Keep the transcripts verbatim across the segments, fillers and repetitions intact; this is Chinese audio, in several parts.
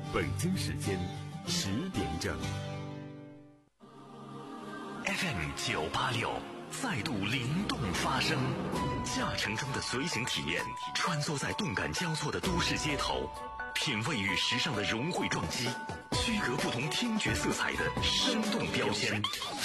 北京时间十点整。 F M 九八六再度灵动发声，驾乘中的随行体验，穿梭在动感交错的都市街头，品味与时尚的融汇撞击，区隔不同听觉色彩的生动标签。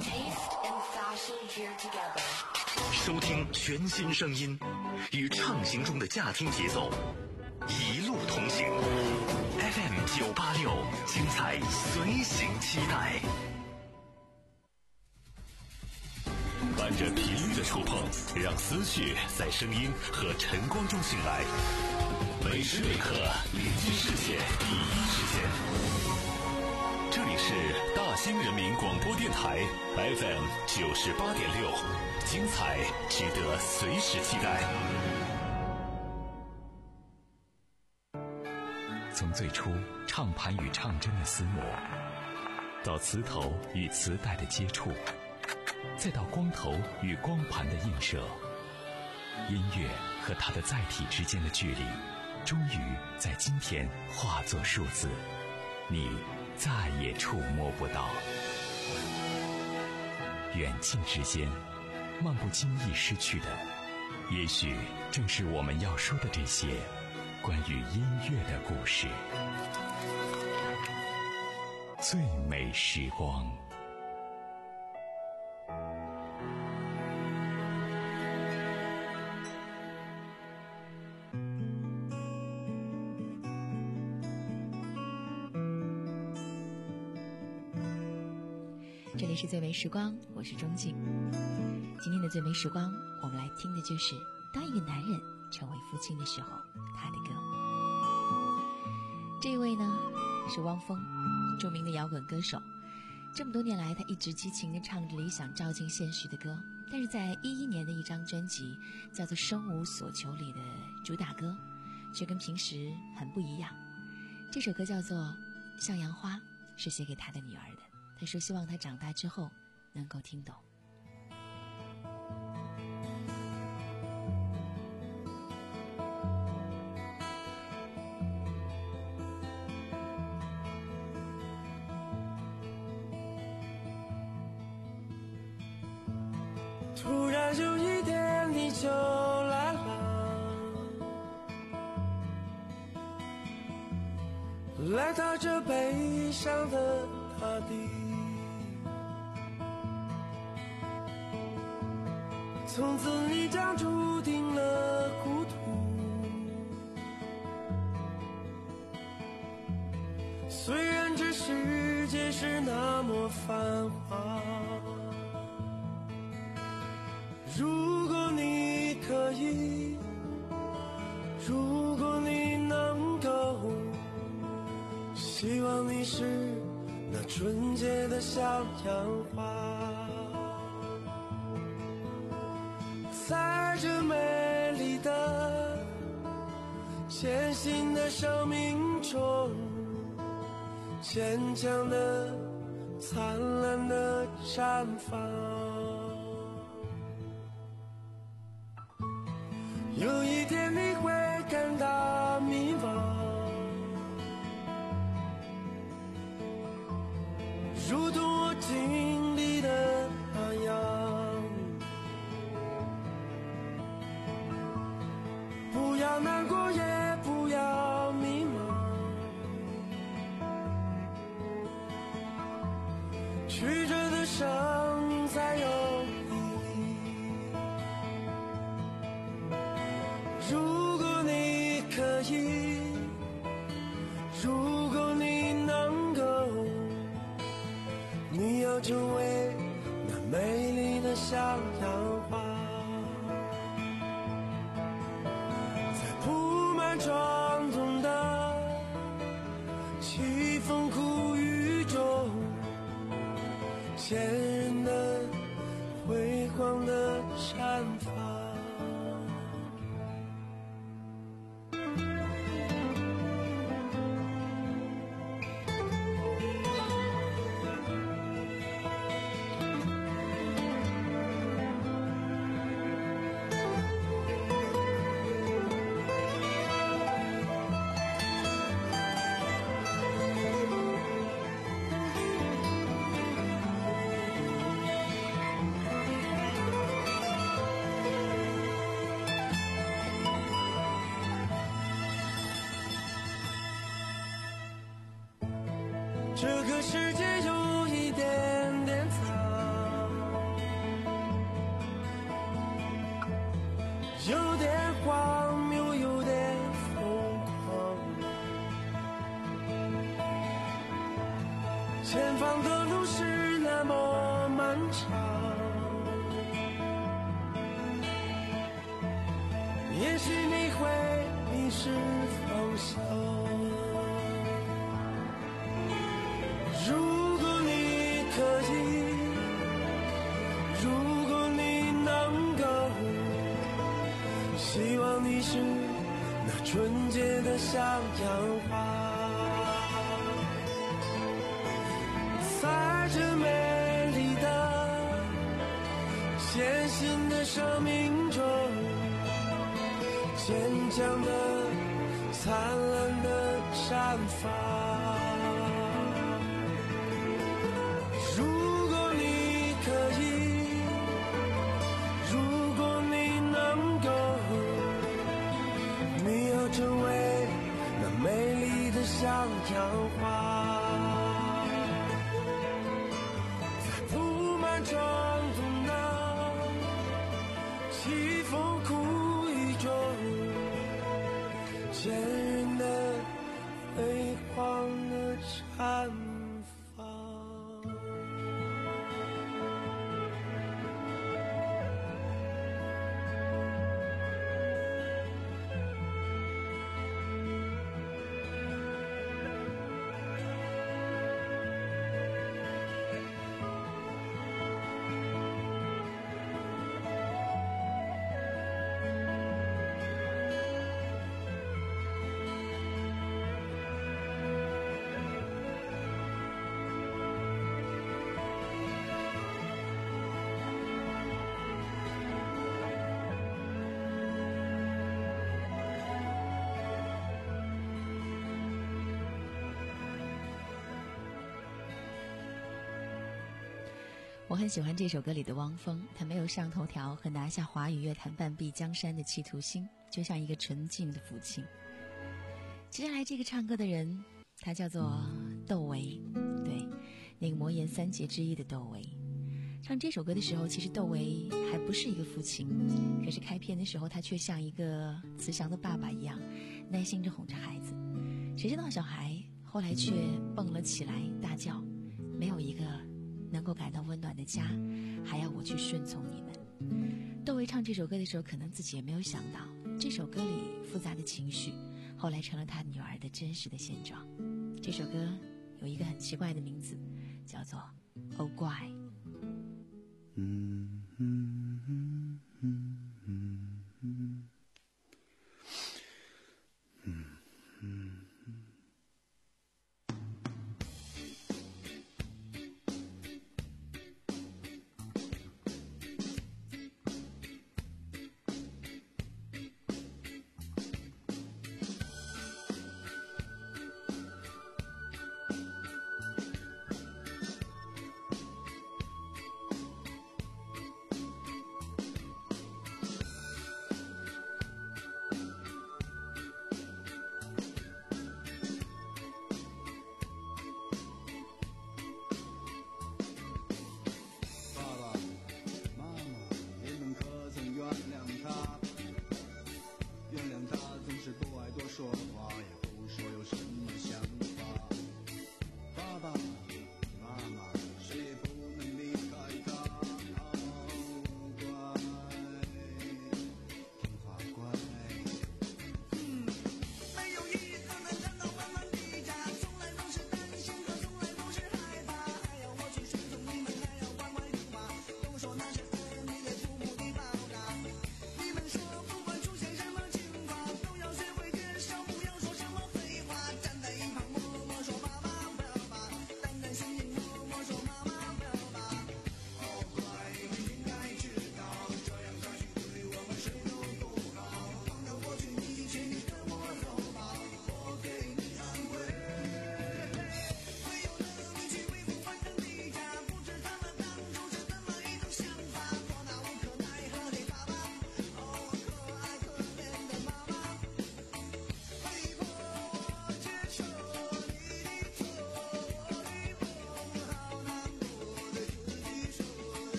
收听全新声音，与畅行中的驾听节奏，一路同行。F M 九八六，精彩随行期待。伴着频率的触碰，让思绪在声音和晨光中醒来。每时每刻，临近世界第一时间。这里是大兴人民广播电台 F M 九十八点六，精彩值得随时期待。 从最初唱盘与唱针的厮磨，到磁头与磁带的接触，再到光头与光盘的映射，音乐和它的载体之间的距离，终于在今天化作数字，你再也触摸不到。远近之间，漫不经意失去的，也许正是我们要说的这些关于音乐的故事。最美时光。 这里是最美时光，我是钟静。今天的最美时光，我们来听的就是当一个男人成为父亲的时候他的歌。这一位呢是汪峰，著名的摇滚歌手。这么多年来，他一直激情地唱着理想照进现实的歌，但是在一一年的一张专辑叫做《生无所求》里的主打歌却跟平时很不一样。这首歌叫做《向阳花》，是写给他的女儿的。他说希望他长大之后能够听懂。 突然有一天你就来了，来到这悲伤的大地，从此你将注定了孤独。虽然这世界是那么繁华，如果你可以，如果你能够，希望你是那纯洁的向阳花，在这美丽的艰辛的生命中，坚强的灿烂的绽放。有一天你会感到迷茫，如同我经历的那样。不要难过，也不要迷茫，曲折的生命才有意义。如果你可以，如果你能够，你要成为那美丽的向阳花，在铺满伤痛的凄风苦雨中，坚韧的辉煌的绽放。 这个世界有一点点脏，有点荒谬，有点疯狂。前方的路是那么漫长，也许你会迷失方向。如果你可以，如果你能够，希望你是那纯洁的像样花，在这美丽的艰辛的生命中，坚强的灿烂的绽放。如果你可以，如果你能够，你要成为那美丽的像样花，在布满伤痛的凄风苦雨中，坚韧的辉煌的绽放。 我很喜欢这首歌里的汪峰，他没有上头条和拿下华语乐坛半壁江山的企图心，就像一个纯净的父亲。接下来这个唱歌的人，他叫做窦唯，对，那个魔岩三杰之一的窦唯。唱这首歌的时候，其实窦唯还不是一个父亲，可是开篇的时候，他却像一个慈祥的爸爸一样，耐心地哄着孩子。谁知道小孩后来却蹦了起来，大叫：“没有一个能够感到温暖的家，还要我去顺从你们。”窦唯唱这首歌的时候，可能自己也没有想到，这首歌里复杂的情绪，后来成了他女儿的真实的现状。这首歌有一个很奇怪的名字，叫做《Oh 乖》。 嗯嗯嗯嗯嗯嗯嗯嗯。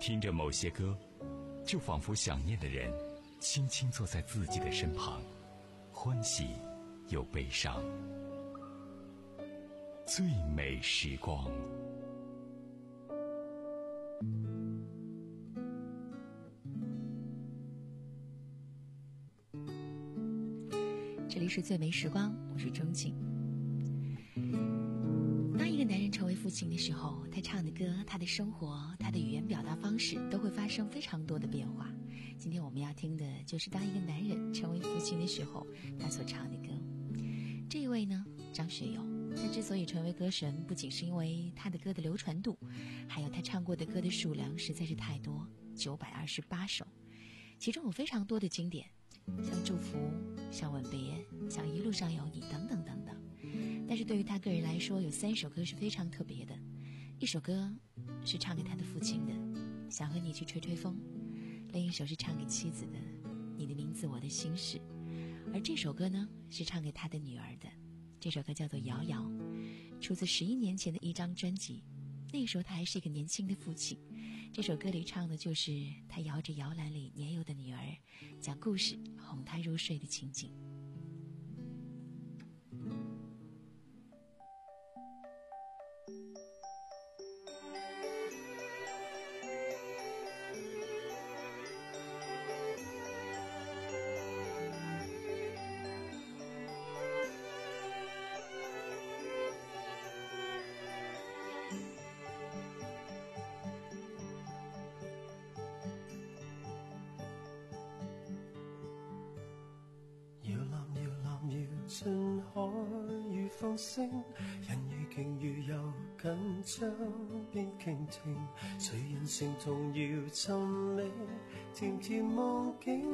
听着某些歌，就仿佛想念的人轻轻坐在自己的身旁，欢喜又悲伤。最美时光。 这里是最美时光，我是钟景。当一个男人成为父亲的时候，他唱的歌，他的生活，他的语言表达方式都会发生非常多的变化。今天我们要听的就是当一个男人成为父亲的时候，他所唱的歌。这一位呢，张学友，他之所以成为歌神，不仅是因为他的歌的流传度，还有他唱过的歌的数量实在是太多，九百二十八首，其中有非常多的经典，像祝福，像吻别，像一路上有你等等等等。但是对于他个人来说，有三首歌是非常特别的。一首歌是唱给他的父亲的，想和你去吹吹风；另一首是唱给妻子的，你的名字我的心事。而这首歌呢，是唱给他的女儿的，这首歌叫做摇摇，出自十一年前的一张专辑。那时候他还是一个年轻的父亲，这首歌里唱的就是他摇着摇篮里年幼的女儿，讲故事哄她入睡的情景。 進海與風聲，人如鯨魚又緊張變傾聽，誰人成同搖沉溺甜甜夢境。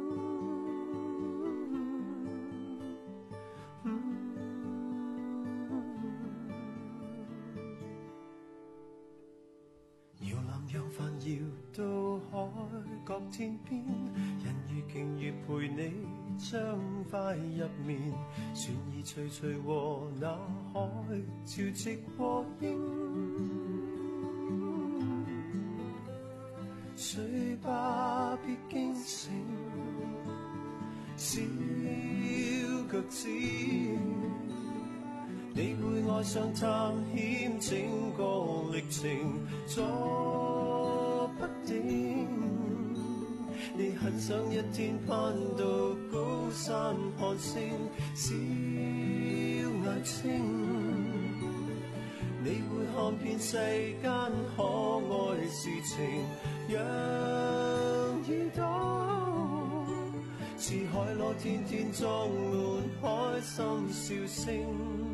搖籃揚帆搖到海角天邊，人如鯨魚陪你將快入眠，船兒徐徐和那海潮汐和應，睡吧別驚醒，小腳趾，你會愛上探險整個歷程，坐不定。你很想一天攀到高山看星，小眼睛，你會看遍世間可愛事情，讓耳朵似海螺天天裝滿開心笑聲。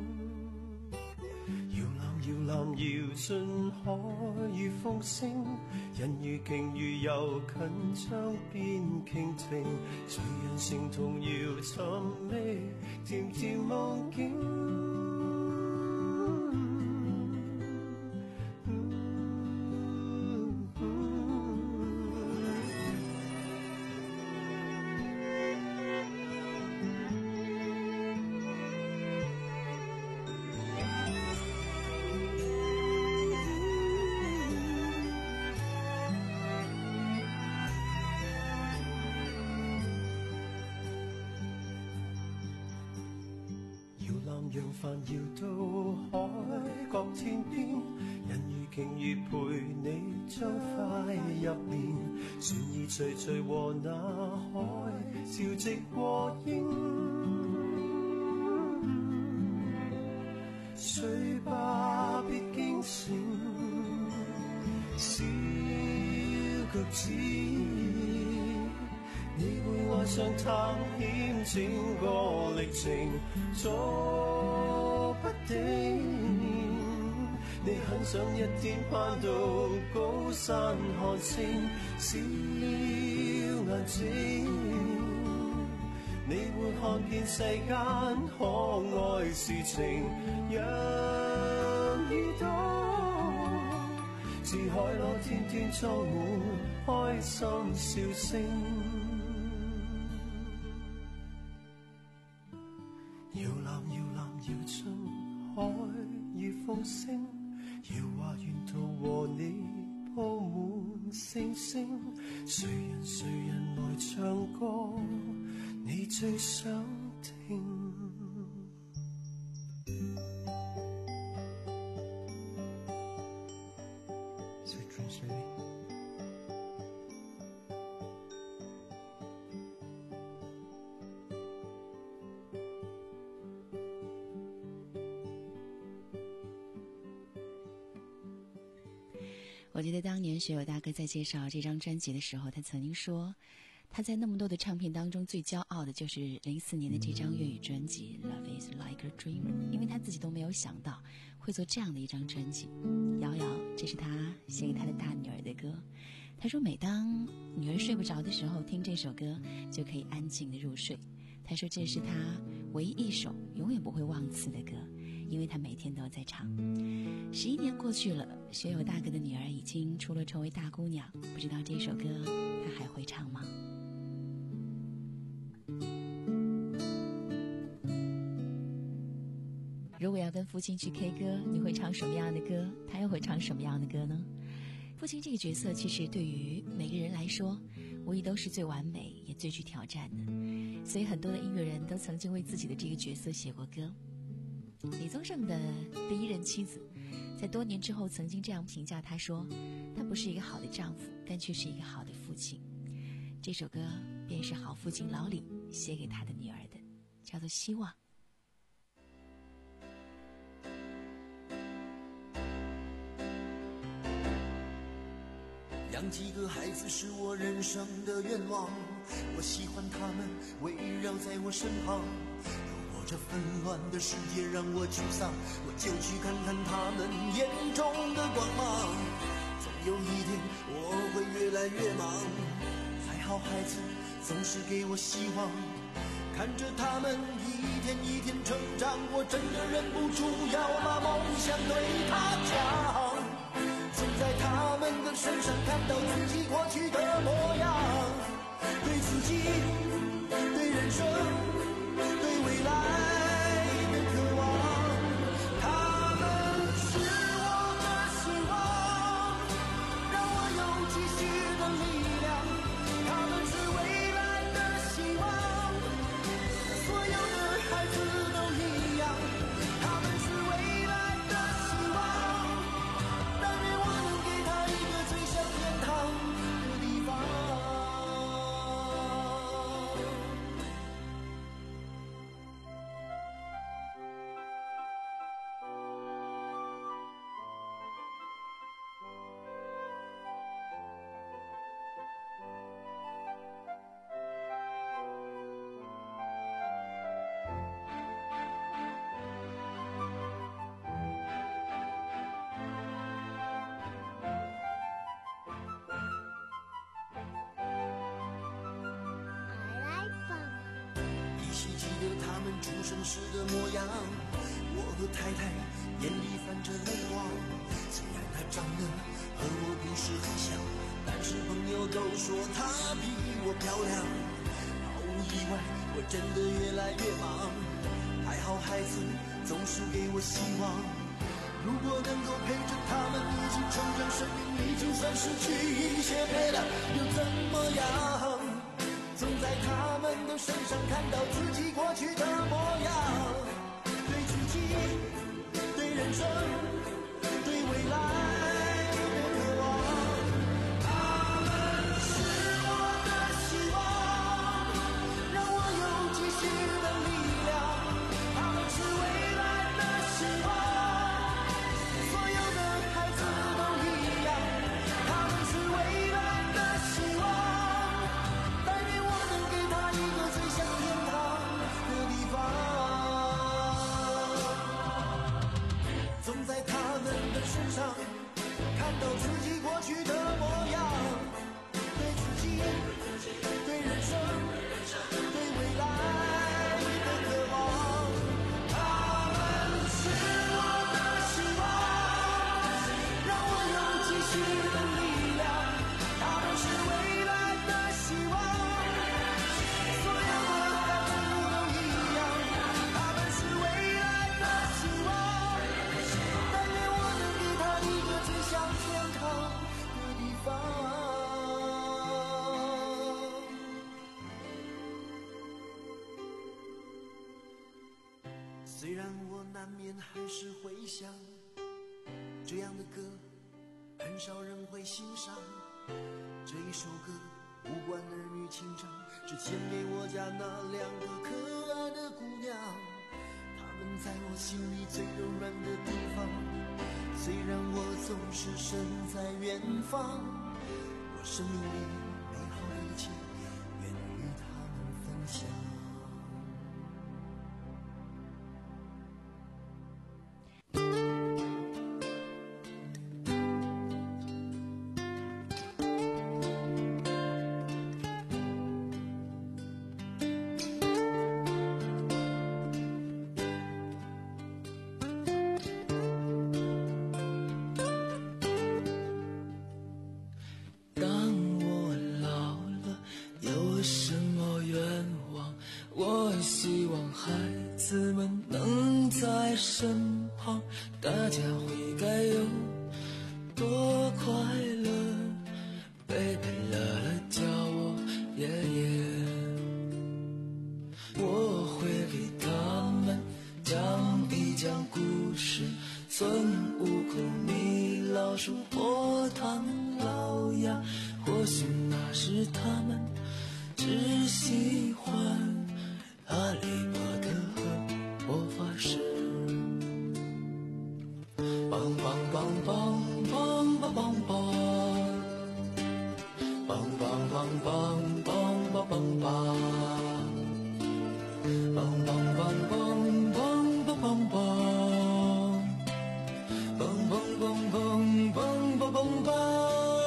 搖籃搖進海與風聲，人如鯨魚又緊張變傾聽，誰人成同搖沉溺甜甜夢境。揚帆搖到海角天邊，人如鯨魚陪你將快入眠，船兒徐徐和那海潮汐和應，睡吧別驚醒，小腳趾，你會愛上探險整個歷程，坐不定。你很想一天攀到高山看星，小眼睛，你會看遍世間可愛事情，讓耳朵似海螺天天裝滿開心笑聲。搖籃搖籃搖進海與風聲，遙話沿途和你無門星星，誰人誰人來唱歌，你最想聽。 我记得当年学友大哥在介绍这张专辑的时候，他曾经说他在那么多的唱片当中最骄傲的就是零四年的这张粤语专辑 Love is like a dream， 因为他自己都没有想到会做这样的一张专辑。瑶瑶，这是他写给他的大女儿的歌。他说每当女儿睡不着的时候听这首歌就可以安静的入睡。他说这是他唯一一首永远不会忘词的歌，因为他每天都在唱。十一年过去了，学友大哥的女儿已经出落成为大姑娘，不知道这首歌他还会唱吗？如果要跟父亲去 K 歌，你会唱什么样的歌？他又会唱什么样的歌呢？父亲这个角色其实对于每个人来说无疑都是最完美也最具挑战的，所以很多的音乐人都曾经为自己的这个角色写过歌。李宗盛的第一任妻子在多年之后曾经这样评价他说，他不是一个好的丈夫，但却是一个好的父亲。这首歌便是好父亲老李写给他的女儿的，叫做希望。 养几个孩子是我人生的愿望，我喜欢他们围绕在我身旁。如果这纷乱的世界让我沮丧，我就去看看他们眼中的光芒。总有一天我会越来越忙，还好孩子总是给我希望，看着他们一天一天成长，我真的忍不住要把梦想对他讲。总在他们的身上看到自己过去的模样，对自己，对人生，对未来的渴望。他们是我的希望，让我有继续的力量。他们是未来的希望，所有的孩子都一样。他们是未来的希望，但愿我能给他一个最像天堂的地方。依稀记得他们出生时的模样，我和太太眼里泛着泪光。虽然她长得和我不是很像，但是朋友都说她比我漂亮。毫无意外，我真的越来越忙，还好孩子总是给我希望。如果能够陪着他们一起成长，生命已经算失去一些陪伴，又怎么样？总在他们的身上看到自己过去的模样，对自己，对人生，对未来的渴望。他们是我的希望，让我有继续的力量。他们是未来的希望，所有的孩子都一样。他们是未来的希望，但愿我能给他一个最像天堂的地方。总在他们的身上看到自己过去的模样，对自己，对人生，对未来的渴望。他们是我的希望，让我有继续的力量。他们是未来的希望，所有的孩子都一样。他们是未来的希望，但愿我能给他一个最像天堂的时回想，这样的歌很少人会欣赏。这一首歌无关儿女情长，只献给我家那两个可爱的姑娘。她们在我心里最柔软的地方，虽然我总是身在远方，我生命里美好的一切愿与她们分享。 身旁，大家会该有多快乐？贝贝乐乐叫我爷爷，我会给他们讲一讲故事，孙悟空、米老鼠、火唐老鸭。或许那时他们只喜欢哈利波特和魔法师。梆梆梆梆梆梆梆梆，梆梆梆梆梆梆梆梆，梆梆梆梆梆梆梆梆，梆梆梆梆梆梆梆梆。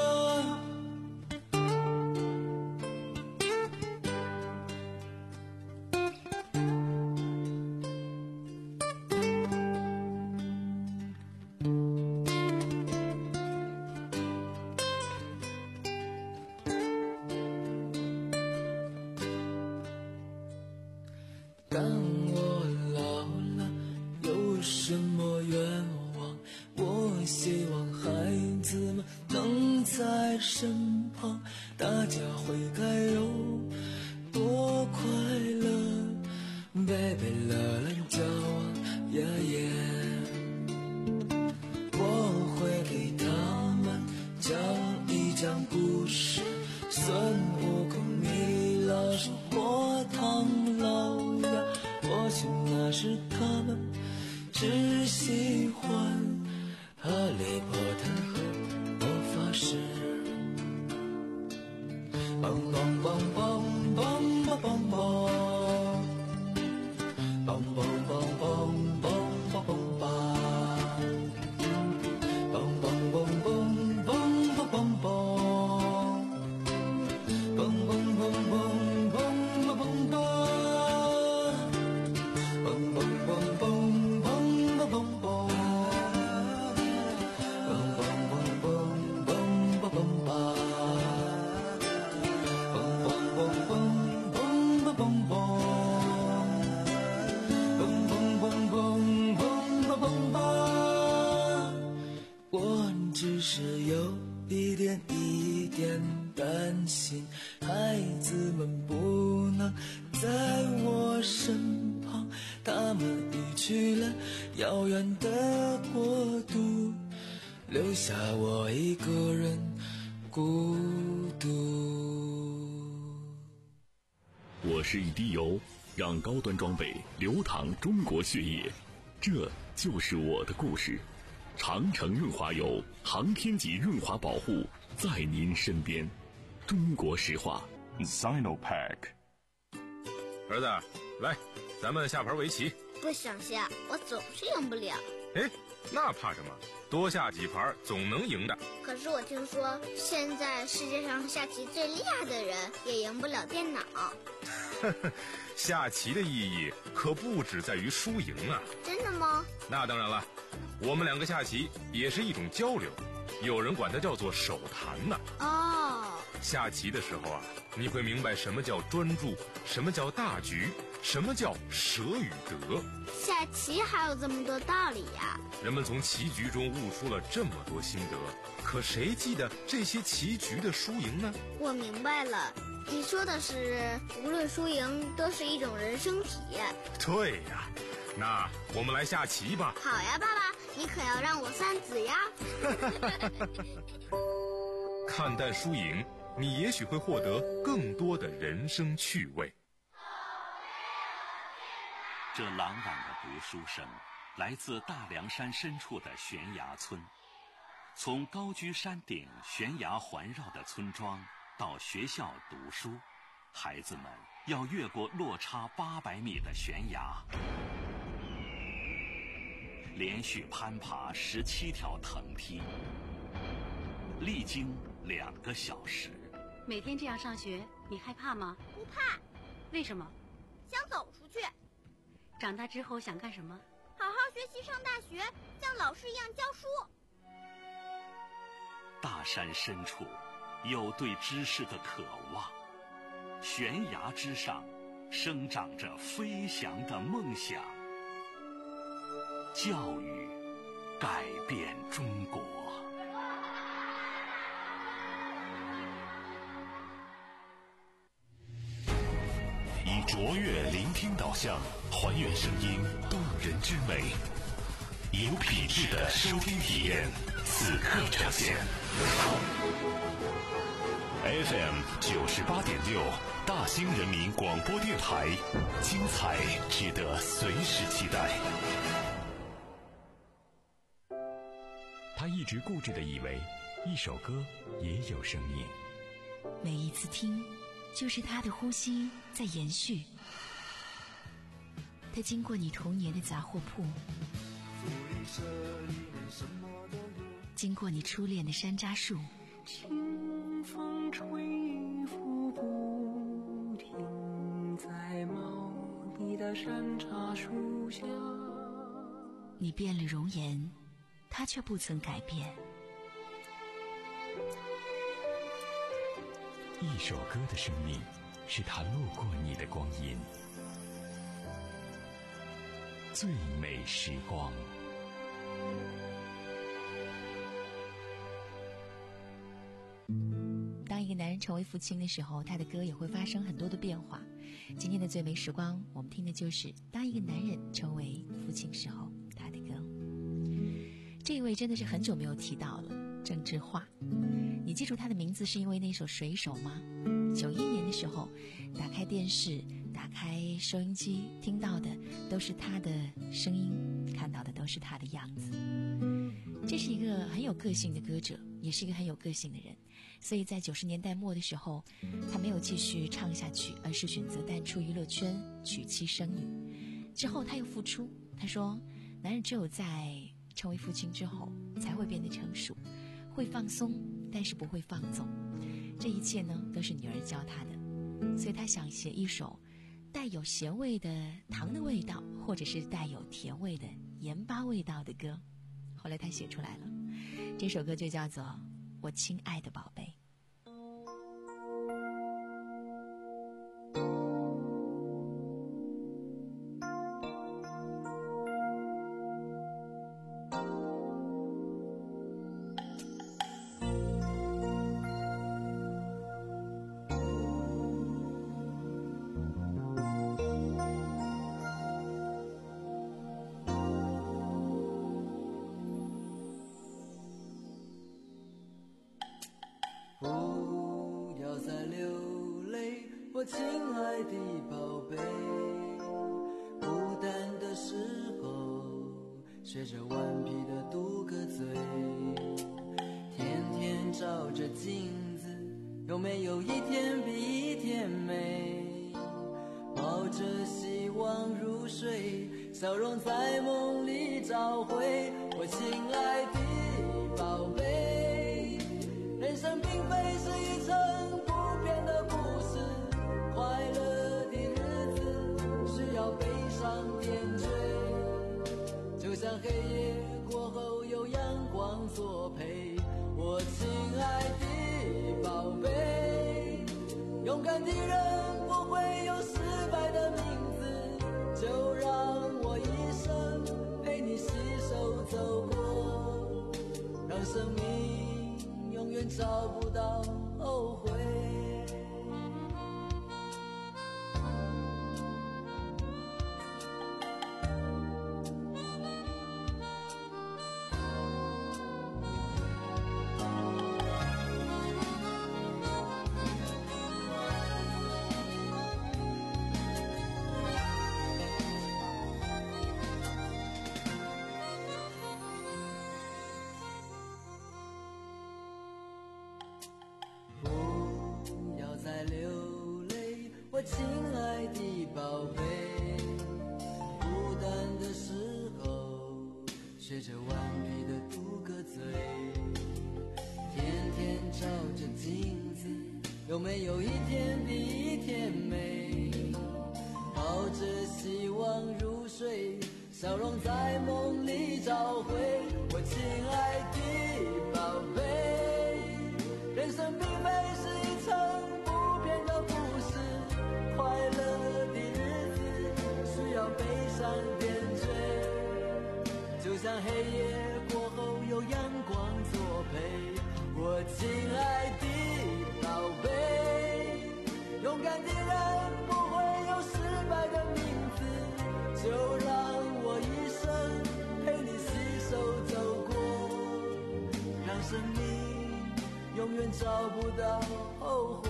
当我老了，有什么愿望？我希望孩子们能在身旁，大家会该有多快乐？贝贝乐乐叫我爷爷，我会给他们讲一讲故事，孙悟空、米老鼠、火唐老鸭。或许那时他们只喜欢哈利波特和魔法师。梆梆梆梆梆梆梆梆，梆梆梆梆梆梆梆梆，梆梆梆梆梆梆梆梆，梆梆梆梆梆梆梆梆。我只是有一点一点担心，孩子们不能在我身旁，他们已去了遥远的国度，留下我一个人孤独。 我是一滴油，让高端装备流淌中国血液，这就是我的故事。长城润滑油，航天级润滑保护，在您身边。中国石化 Sinopec。 儿子，来，咱们下盘围棋。 不想下，我总是赢不了。 哎，那怕什么？多下几盘总能赢的。 可是我听说，现在世界上下棋最厉害的人也赢不了电脑。 下棋的意义可不只在于输赢啊。 真的吗？ 那当然了，我们两个下棋也是一种交流，有人管它叫做手谈呢。 哦， 下棋的时候啊，你会明白什么叫专注，什么叫大局，什么叫舍与得。 下棋还有这么多道理呀！ 人们从棋局中悟出了这么多心得，可谁记得这些棋局的输赢呢？ 我明白了，你说的是无论输赢都是一种人生体验。 对呀， 那我们来下棋吧。 好呀，爸爸，你可要让我算子呀。 看淡输赢，你也许会获得更多的人生趣味。 这朗朗的读书声来自大凉山深处的悬崖村。从高居山顶悬崖环绕的村庄到学校读书，孩子们要越过落差八百米的悬崖，连续攀爬十七条藤梯，历经两个小时。 每天这样上学，你害怕吗？ 不怕。 为什么？ 想走出去。 长大之后想干什么？ 好好学习，上大学，像老师一样教书。 大山深处有对知识的渴望，悬崖之上生长着飞翔的梦想。教育改变中国。 以卓越聆听导向，还原声音动人之美，有品质的收听体验，此刻呈现。F M 九十八点六，大兴人民广播电台，精彩值得随时期待。 他一直固执地以为，一首歌也有生命。 每一次听，就是他的呼吸在延续。他经过你童年的杂货铺，经过你初恋的山楂树， 清风吹拂不停，在茂密的山茶树下。 你变了容颜，他却不曾改变。 一首歌的生命，是他路过你的光阴。最美时光。 当一个男人成为父亲的时候，他的歌也会发生很多的变化。今天的最美时光，我们听的就是当一个男人成为父亲时候他的歌。这一位真的是很久没有提到了，郑智化。你记住他的名字是因为那首《水手》吗？九一年的时候，打开电视，打开收音机，听到的都是他的声音，看到的都是他的样子。这是一个很有个性的歌者，也是一个很有个性的人。所以在九十年代末的时候，他没有继续唱下去，而是选择淡出娱乐圈，娶妻生女。之后他又复出，他说男人只有在成为父亲之后才会变得成熟，会放松，但是不会放纵。这一切呢，都是女儿教他的。所以他想写一首带有咸味的糖的味道，或者是带有甜味的盐巴味道的歌。后来他写出来了，这首歌就叫做《我亲爱的宝贝》。 我亲爱的宝贝，孤单的时候学着顽皮的嘟个嘴，天天照着镜子，有没有一天比一天美？抱着希望入睡，笑容在梦里找回。我亲爱的宝贝，人生并非是一场不变的故事，快乐的日子需要悲伤点缀，就像黑夜过后有阳光作陪。我亲爱的宝贝，勇敢的人不会有失败的名字，就让我一生陪你携手走过，让生命永远找不到后悔。 我亲爱的宝贝，孤单的时候学着顽皮的嘟个嘴，天天照着镜子，有没有一天比一天美？抱着希望入睡，笑容在梦里找回。我亲爱的宝贝，人生并非是一场不变的故事，快乐的日子需要悲伤点缀，就像黑夜过后有阳光作陪。我亲爱的宝贝，勇敢的人不会有失败的名字，就让我一生陪你携手走过，让生命永远找不到后悔。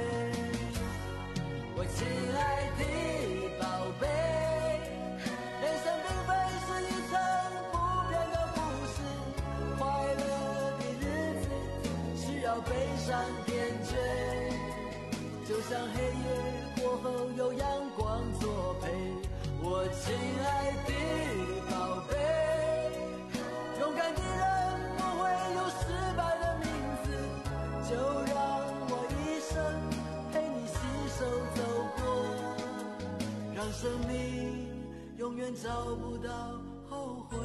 我亲爱的宝贝，人生并非是一场不变的故事，快乐的日子需要悲伤点缀，就像黑夜过后有阳光作陪。我亲爱的宝贝，勇敢的人不会有失败的名字，就让我一生陪你携手走过，让生命永远找不到后悔。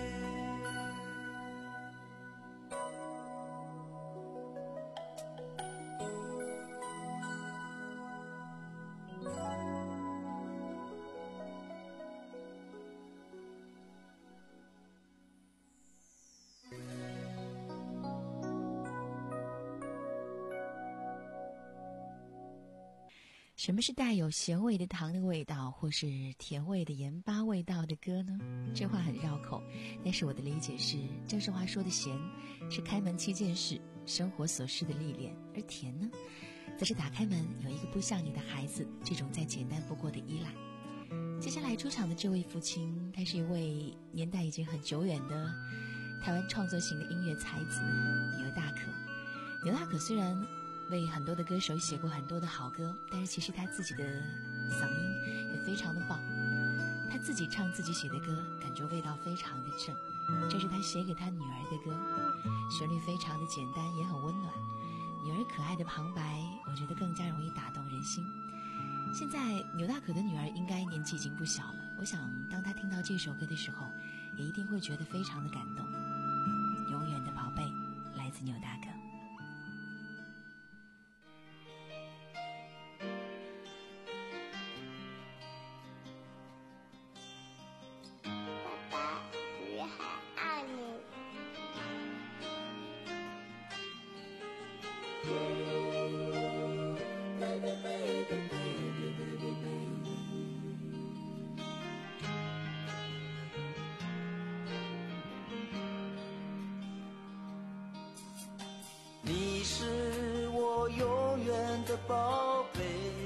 什么是带有咸味的糖的味道，或是甜味的盐巴味道的歌呢？这话很绕口，但是我的理解是，郑世华说的咸是开门七件事，生活琐事的历练，而甜呢，则是打开门有一个不像你的孩子，这种再简单不过的依赖。接下来出场的这位父亲，他是一位年代已经很久远的台湾创作型的音乐才子牛大可。牛大可虽然为很多的歌手写过很多的好歌，但是其实他自己的嗓音也非常的棒，他自己唱自己写的歌，感觉味道非常的正。这是他写给他女儿的歌，旋律非常的简单，也很温暖。女儿可爱的旁白，我觉得更加容易打动人心。现在牛大可的女儿应该年纪已经不小了，我想当她听到这首歌的时候，也一定会觉得非常的感动。永远的宝贝，来自牛大可。 你是我永远的宝贝，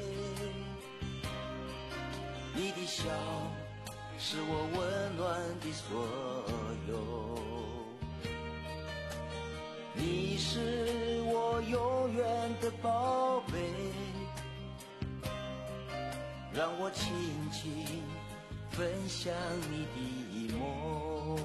你的笑是我温暖的所有，你是我永远的宝贝，让我轻轻分享你的梦，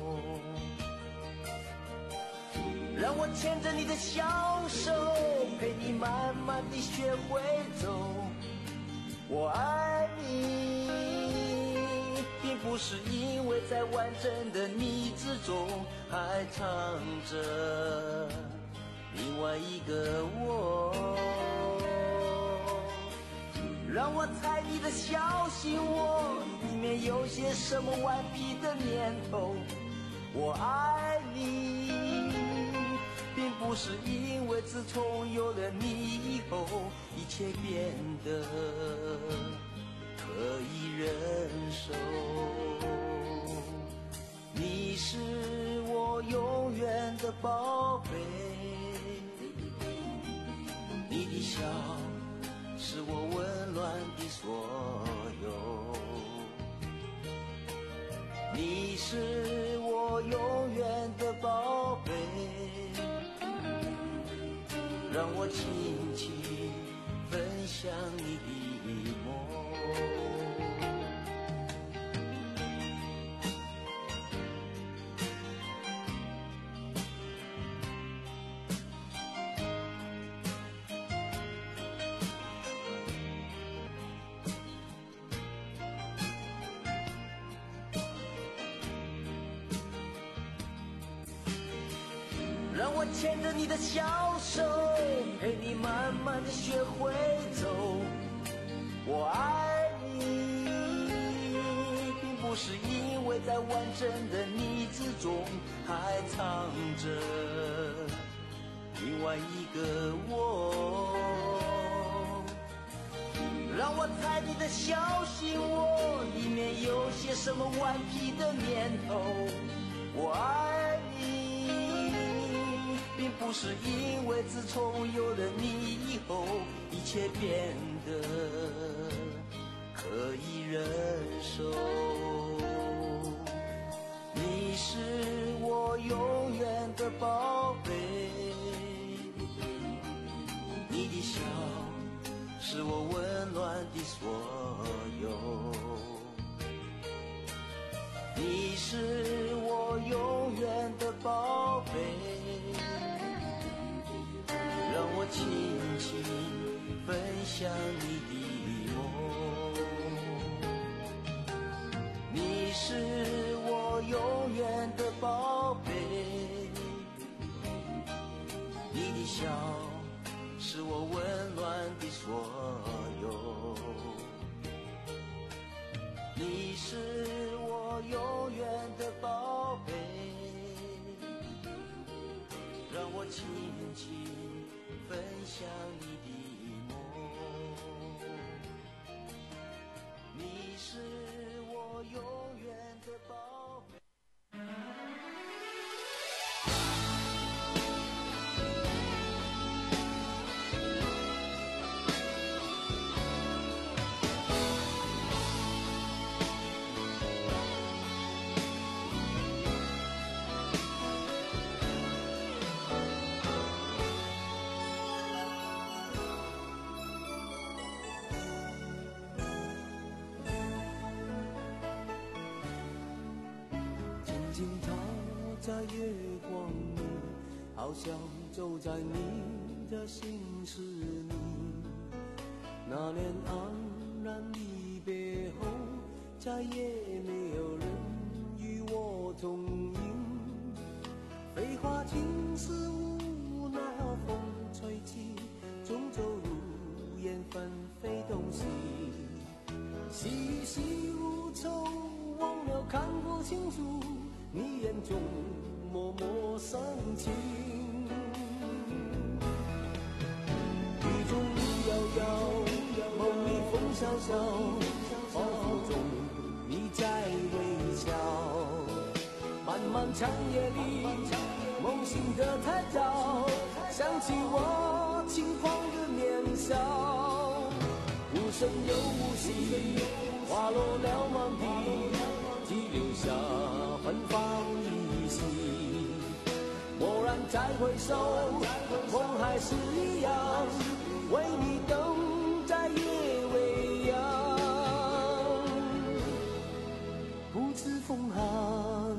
让我牵着你的小手，陪你慢慢地学会走。我爱你，并不是因为在完整的你之中还藏着另外一个我，让我猜你的小心窝里面有些什么顽皮的念头。我爱你，并不是因为自从有了你以后，一切变得可以忍受。你是我永远的宝贝，你的笑是我温暖的所有，你是我永远的宝贝，让我轻轻分享你的梦。 牵着你的小手，陪你慢慢的学会走。我爱你，并不是因为在完整的你之中还藏着另外一个我。让我猜你的小心窝里面有些什么顽皮的念头。我爱你，并不是因为自从有了你以后，一切变得可以忍受。你是我永远的宝贝，你的笑是我温暖的所有。你是我永远的宝贝，让我轻轻分享你的梦。你是我永远的宝贝，你的笑是我温暖的所有。你是我永远的宝贝，让我轻轻分享你的梦。你是我永远的宝贝。静躺在月光里，好像走在你的心事里。那年黯然离别后，再也没有人与我同饮。飞花尽是无奈何风吹起，终究如烟纷飞东西。细雨细如愁，忘了看不清楚你眼中默默深情。雨中路遥遥，梦里风萧萧，仿佛中你在微笑。漫漫长夜里，梦醒得太早，想起我轻狂的年少。无声又无息，花落了满地，只留下芬芳依稀。蓦然再回首，梦还是一样，为你等在夜未央，不知风寒。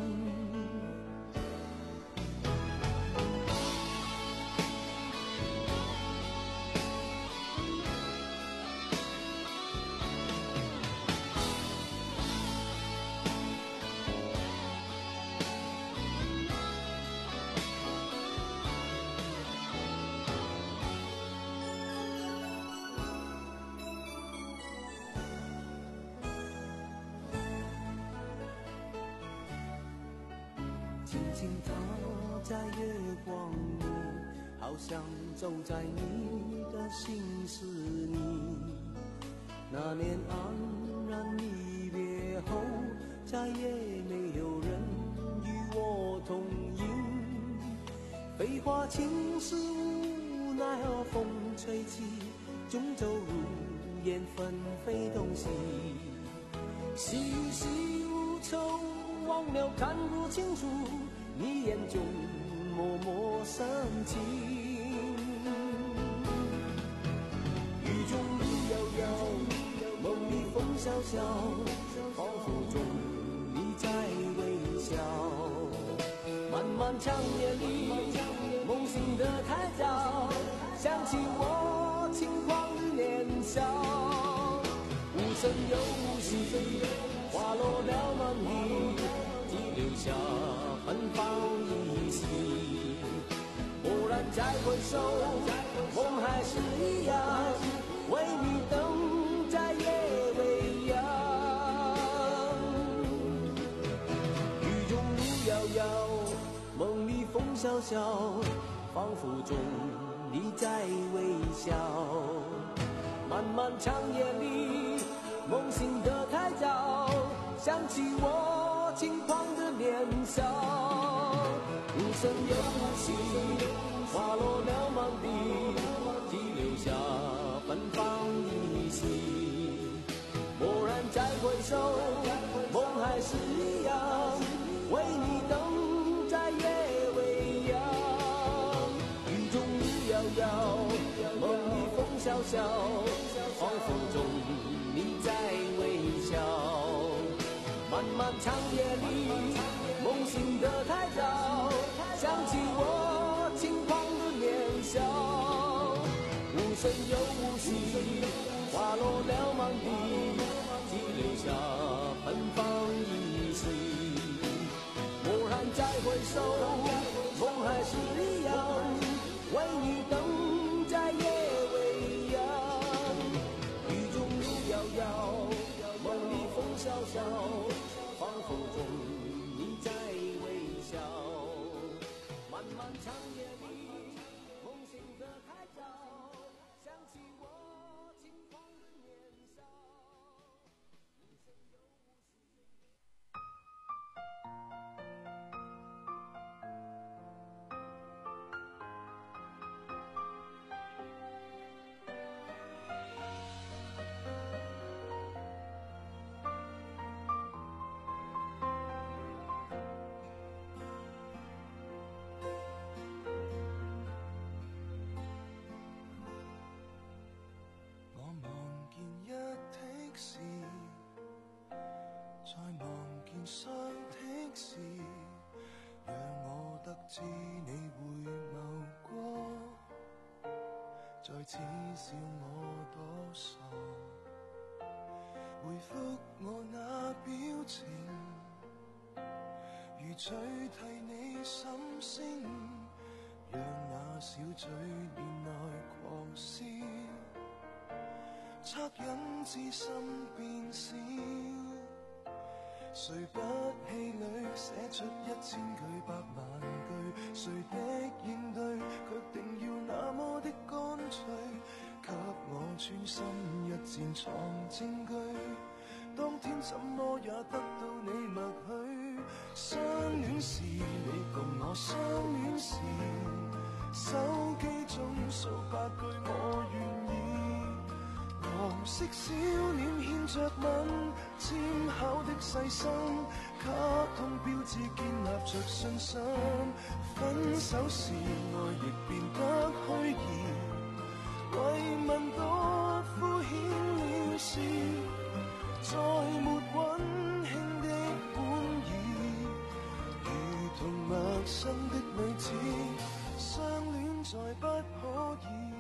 静静躺在月光里，好像走在你的心事里。那年黯然离别后，再也没有人与我同饮。飞花尽是无奈何风吹起，终究如烟纷飞东西。细雨细如愁，忘了看不清楚你眼中默默深情。雨中路遥遥，梦里风萧萧，仿佛中你在微笑。漫漫长夜里，梦醒得太早，想起我轻狂的年少。无声又无息，花落了满地，只留下芬芳依稀。蓦然再回首，梦还是一样，为你等在夜未央。雨中路遥遥，梦里风萧萧，仿佛中你在微笑。漫漫长夜里，梦醒得太早，想起我轻狂的年少。无声又无息，花落了满地，只留下芬芳依稀。蓦然再回首，梦还是一样，为你等在夜未央。雨中路遥遥，梦里风萧萧，仿佛中你在微笑。漫漫长夜里，梦醒得太早，想起我轻狂的年少。无声又无息，花落了满地，只留下芬芳依稀。蓦然再回首，梦还是一样，为你等在夜未央。雨中路遥遥，梦里风萧萧，仿佛中你在微笑。漫漫长夜里，梦醒得太早，想起我轻狂的年少。再望見雙的事，讓我得知你回眸過，再恥笑我多傻，回覆我那表情，如取替你心聲，讓那小嘴臉內狂笑，惻隱之心變小。誰不氣餒寫出一千句百萬句，誰的應對卻定要那麼的乾脆，給我穿心一箭藏證據，當天怎麼也得到你默許。相戀時你共我相戀時，手機中數百句我願意，黃色小臉牽着吻，簽口的細心，卡通標誌建立着信心。分手時愛亦變得虛擬，慰問多敷衍了事，再沒溫馨的本意，如同陌生的女子，相戀再不可以。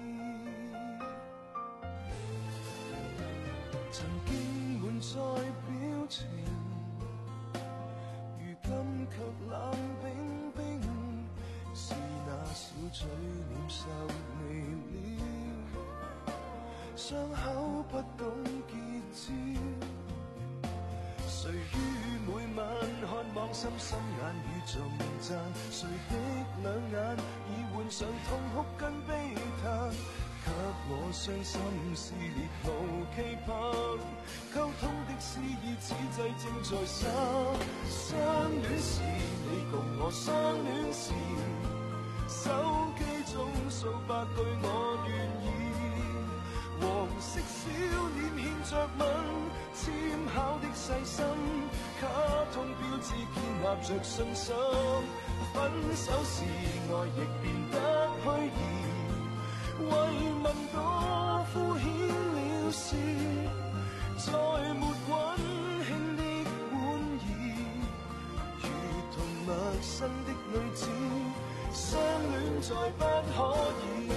曾經滿載表情，如今卻冷冰冰，是那小嘴臉受微了，傷口不懂結焦。誰於每晚看望心心眼與重讚，誰的兩眼已換上痛哭跟悲嘆，給我傷心撕裂無期盼，溝通的詩意此際正在生。相戀時你共我相戀時，手機中數百句我願意，黃色小臉牽着吻，簽考的細心，卡通標誌建立着信心。分手時愛亦變得虛擬，慰問多敷衍了事，再沒溫馨的本意，如同陌生的女子，相戀再不可以。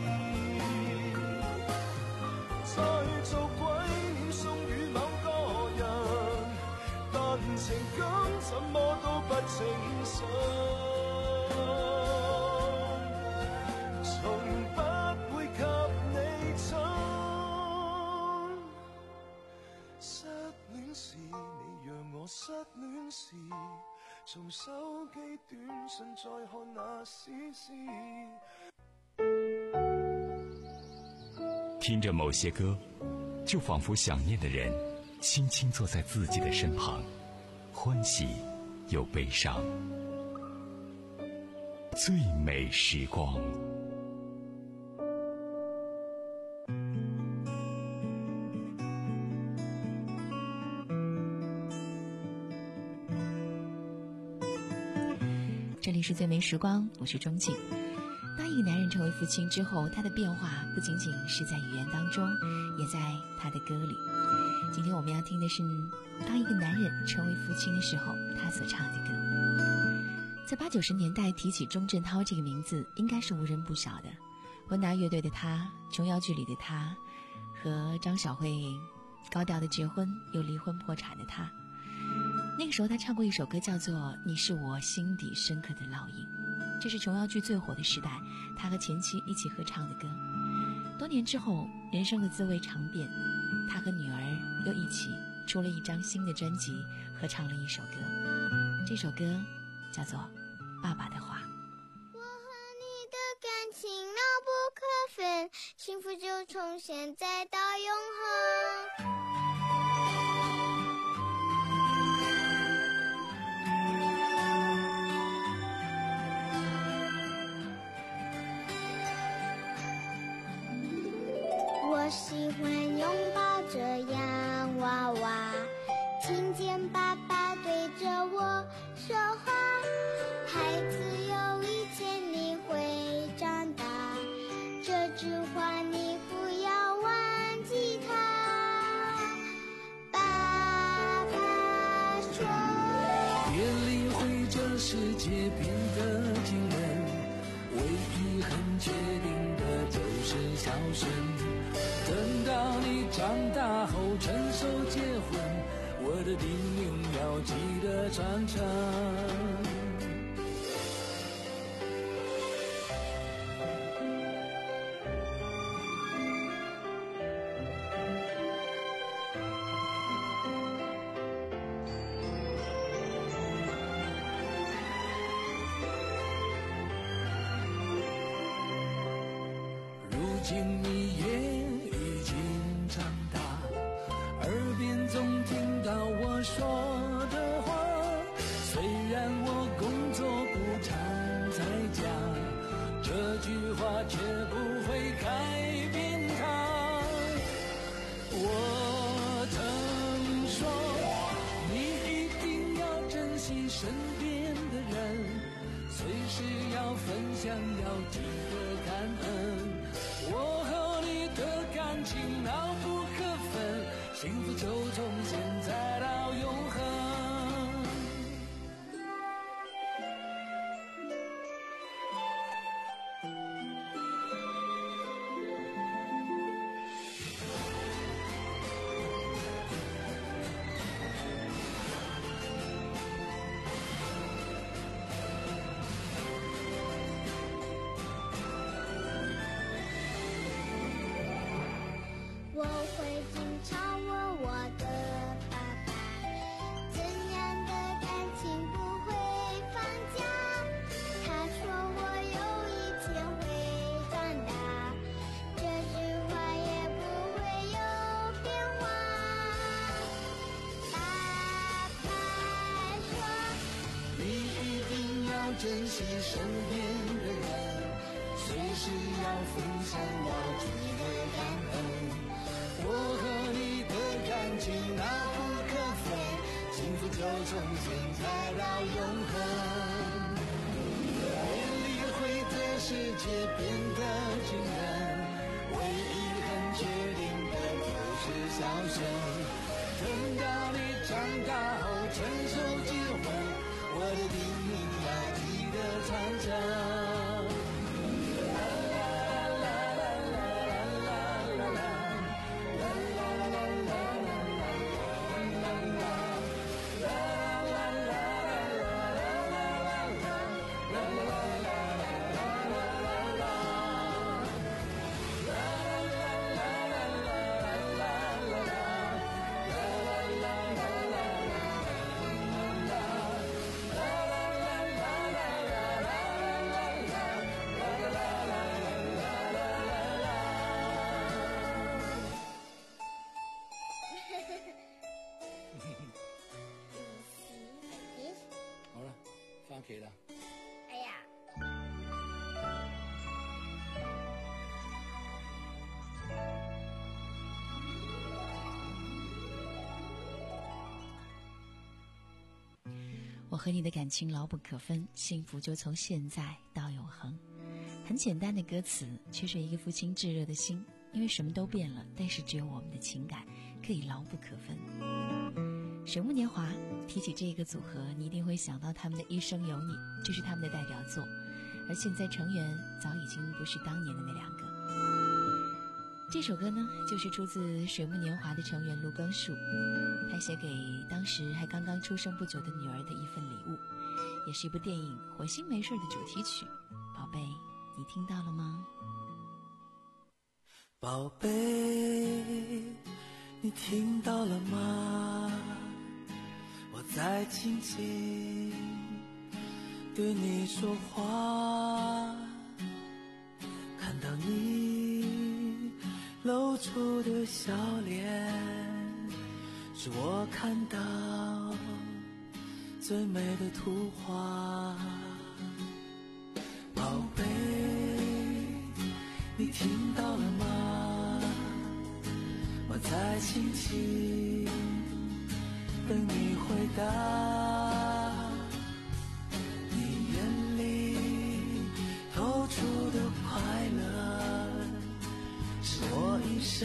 再做鬼臉送予某個人，但情感怎麼都不稱心。 从手机短信再看那丝丝。 听着某些歌，就仿佛想念的人轻轻坐在自己的身旁，欢喜又悲伤。最美时光。 这里是最美时光，我是钟静。当一个男人成为父亲之后，他的变化不仅仅是在语言当中，也在他的歌里。今天我们要听的是当一个男人成为父亲的时候，他所唱的歌。在八九十年代提起钟镇涛这个名字，应该是无人不晓的。温拿乐队的他，琼瑶剧里的他，和张小慧高调的结婚又离婚破产的他。那个时候他唱过一首歌叫做《你是我心底深刻的烙印》，这是琼瑶剧最火的时代他和前妻一起合唱的歌。多年之后，人生的滋味尝遍，他和女儿又一起出了一张新的专辑，合唱了一首歌。这首歌叫做《爸爸的话》。 我和你的感情牢不可分，幸福就从现在到永恒。我喜欢拥抱着洋娃娃，听见爸爸对着我说话，孩子有一天你会长大，这句话你不要忘记它。爸爸说， 别理会这世界变得惊人，唯一很确定的就是孝顺。等到你长大后成熟结婚，我的叮咛要记得传承。如今你也已经长大，耳边总听到我说的话，虽然我工作不常在家，这句话却不会改变它。我曾说你一定要珍惜身边的人，随时要分享，要记得感恩。我和你的感情牢不可分，幸福就从现在到永恒。 我会经常问我的爸爸，怎样的感情不会放假？他说我有一天会长大，这句话也不会有变化。爸爸说， 你一定要珍惜身边的人，随时要分享，要记得感恩。我和你的感情牢不可分，幸福就从现在到永恒。别理会这世界变得惊人，唯一很确定的就是孝顺。等到你长大后成熟结婚，我的叮咛要记得传承。 OK 的。 哎呀， 我和你的感情牢不可分，幸福就从现在到永恒。很简单的歌词，却是一个父亲炙热的心。因为什么都变了，但是只有我们的情感可以牢不可分。水木年华提起这个组合，你一定会想到他们的一生有你，这是他们的代表作。而现在成员早已经不是当年的那两个。这首歌呢，就是出自水木年华的成员卢庚戍，他写给当时还刚刚出生不久的女儿的一份礼物，也是一部电影《火星没事》的主题曲。宝贝，你听到了吗？ 宝贝，你听到了吗？我在轻轻对你说话，看到你露出的笑脸，是我看到最美的图画。宝贝，你听到了吗？我在轻轻等你回答。你眼里透出的快乐，是我一生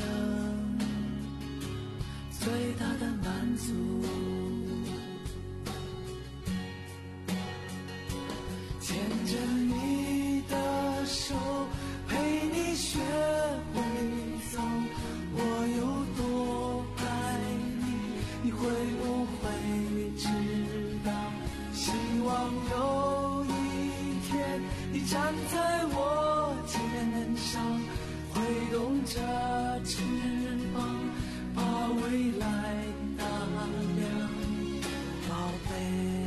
最大的满足。牵着你的手，陪你学会走，我有多爱你，你会不会知道？希望有一天你站在我肩上，挥动着翅膀，把未来打量。宝贝，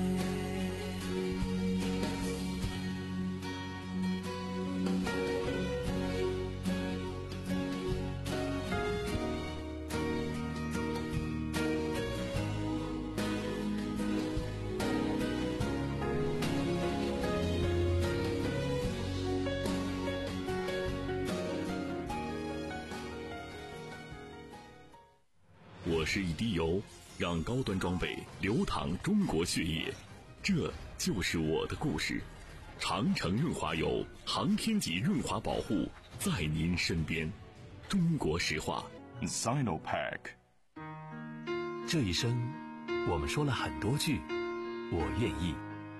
我是一滴油，让高端装备流淌中国血液，这就是我的故事。长城润滑油，航天级润滑保护，在您身边。中国石化 Sinopack。 这一生我们说了很多句我愿意。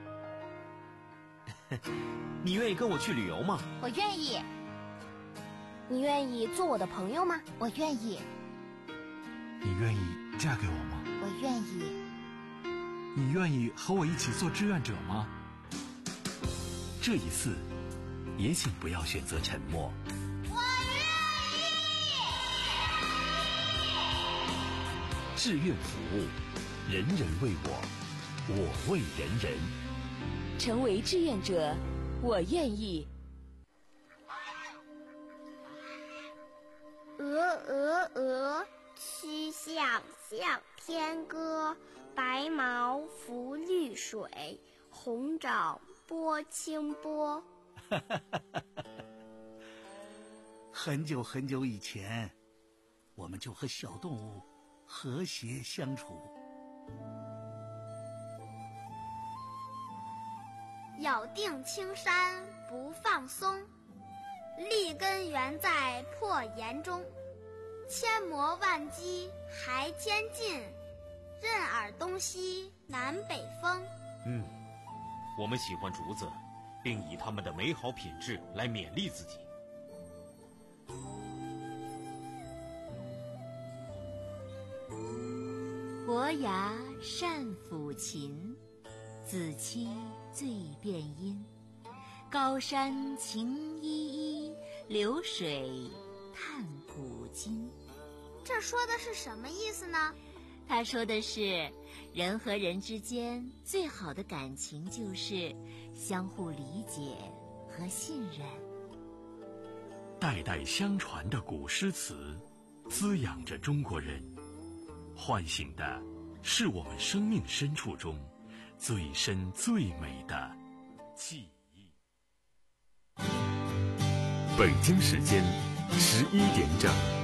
你愿意跟我去旅游吗？ 我愿意。你愿意做我的朋友吗？我愿意。 你愿意嫁给我吗？ 我愿意。 你愿意和我一起做志愿者吗？ 这一次也请不要选择沉默。 我愿意。 志愿服务，人人为我，我为人人。 成为志愿者，我愿意。 鹅鹅鹅，曲项向天歌，白毛浮绿水，红掌拨清波。 很久很久以前，我们就和小动物和谐相处。 咬定青山不放松，立根原在破岩中。千磨万击还坚劲，任尔东西南北风。 嗯，我们喜欢竹子，并以它们的美好品质来勉励自己。 伯牙善抚琴，子期最辨音。高山晴依依，流水叹古今。 这说的是什么意思呢？ 他说的是，人和人之间最好的感情就是相互理解和信任。 代代相传的古诗词，滋养着中国人，唤醒的是我们生命深处中最深最美的记忆。 北京时间十一点整。